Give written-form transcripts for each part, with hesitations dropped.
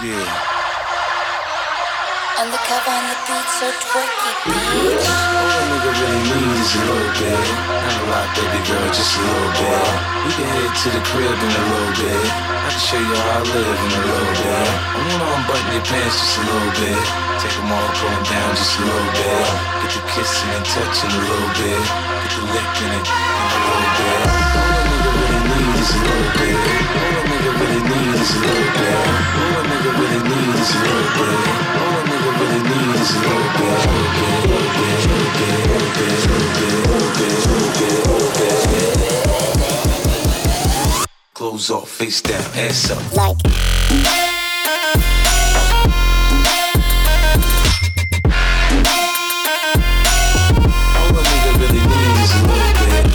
Yeah. Undercover on the beat, so twerky, bitch. All a nigga really need is a little bit. Not a lot, baby girl, just a little bit. We can head to the crib in a little bit. I can show you how I live in a little bit. I wanna unbutton your pants just a little bit. Take them all, pull them down just a little bit. Get the kissing and touching a little bit. Get the licking it in a little bit. All a nigga really need is a little bit. All a nigga really need is a little bit. All a nigga really need is a little bit. All a nigga really need is a little bit. Clothes off, face down, ass up. Like All a nigga really need is a little bit.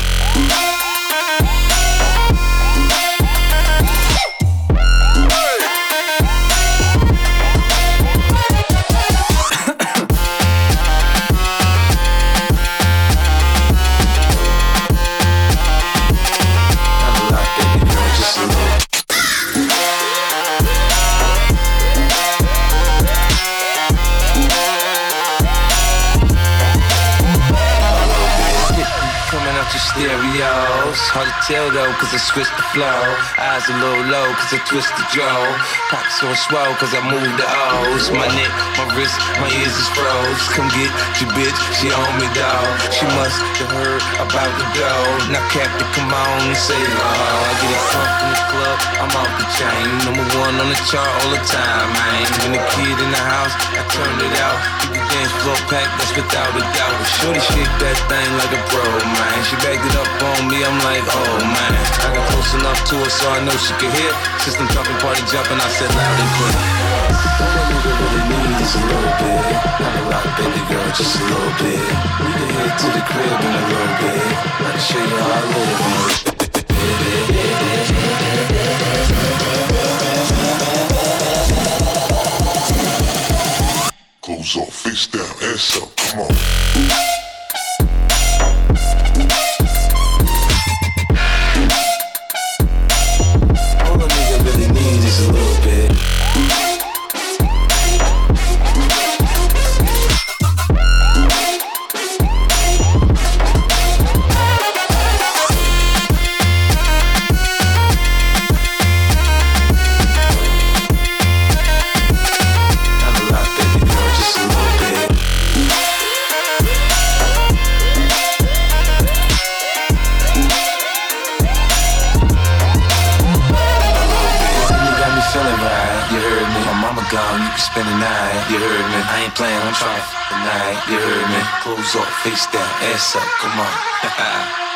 Stereos, hard to tell though, cause I switched the flow. Eyes a little low, cause I twist the jaw. Pockets so swole, cause I moved the O's. My neck, my wrist, my ears is froze. Come get your bitch, she on me, dawg. She must have heard about the dough. Now Captain, come on and say oh. I get it crunk in the club, I'm off the chain. #1 on the chart all the time, man. When the kid in the house, I turned it out. Keep the dance floor packed, that's without a doubt. Shorty shake that thing like a pro, man. She backed it up on me, I'm like, oh man. I got close enough to her so I know she could hear. System talking, party jumping, I said loud and clear. All a nigga really need is a little bit. Not a lot, baby girl, just a little bit. We can head to the crib in a little bit. I can show you how I live in a little bit. Clothes off, face down, ass up, come on. All a nigga really need is a little bit. Gone, you can spend the night, you heard me. I ain't playing, I'm trying tonight, you heard me. Clothes off, face down, ass up, come on.